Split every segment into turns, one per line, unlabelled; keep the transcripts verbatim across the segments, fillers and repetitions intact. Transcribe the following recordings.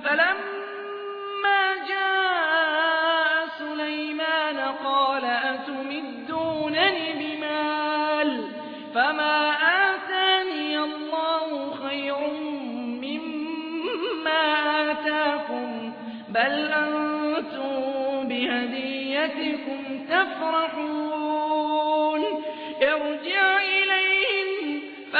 فلما جاء سليمان قال أتمدونني بمال فما آتاني الله خير مما آتاكم بل أنتم بهديتكم تفرحون ارجع إليهم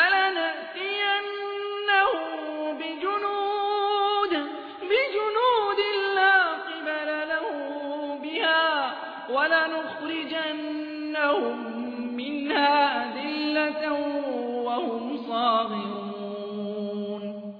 فلنأتينه بجنود بجنود لا قبل له بها ولنخرجنهم منها أذلة وهم صاغرون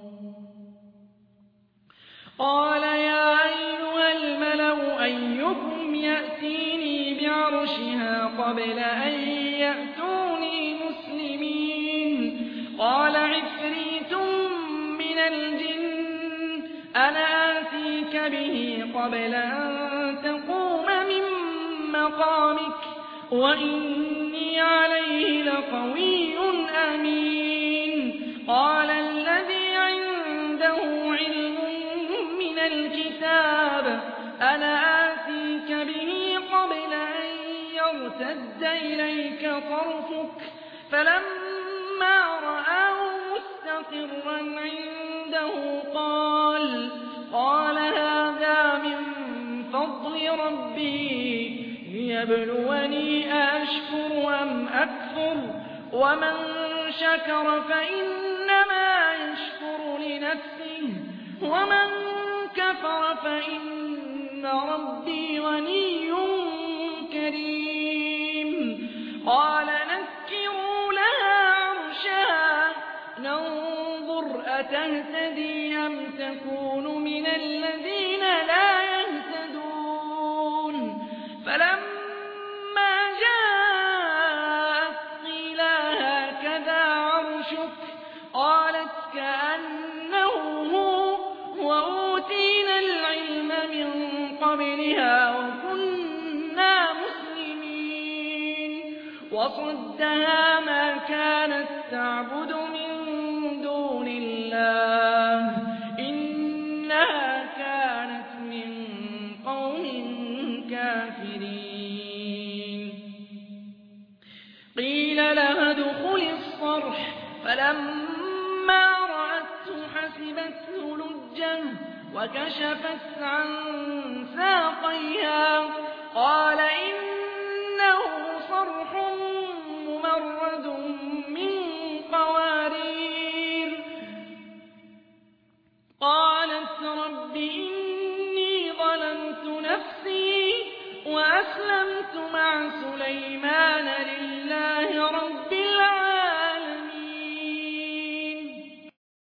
قال يا أيها الملأ أيكم يأتيني بعرشها قبل أن يأتوني مسلمين قال عفريت من الجن أنا آتيك به قبل أن تقوم من مقامك وإني عليه لقوي أمين قال الذي عنده علم من الكتاب أنا آتيك به قبل أن يرتد إليك طرفك فلما رآه مستقرا عنده قال قال هذا من فضل ربي ليبلوني أأشكر أم أكفر ومن شكر فإنما يشكر لنفسه ومن كفر فإن ربي غني كريم قال نكروا لها عرشها ننظر أتهتدي أم تكون من الذين لا يهتدون فلما جاءت قيل هكذا عرشك قالت كأنه هو وأوتينا العلم من قبلها وكنا مسلمين وصدها ما كانت تعبد من دون الله إنها كانت من قوم كافرين قيل لها ادخل الصرح فلما رأته حسبته لجة وكشفت عن ساقيها قال إنه صرح ممرد من قوارير قالت رب إني ظلمت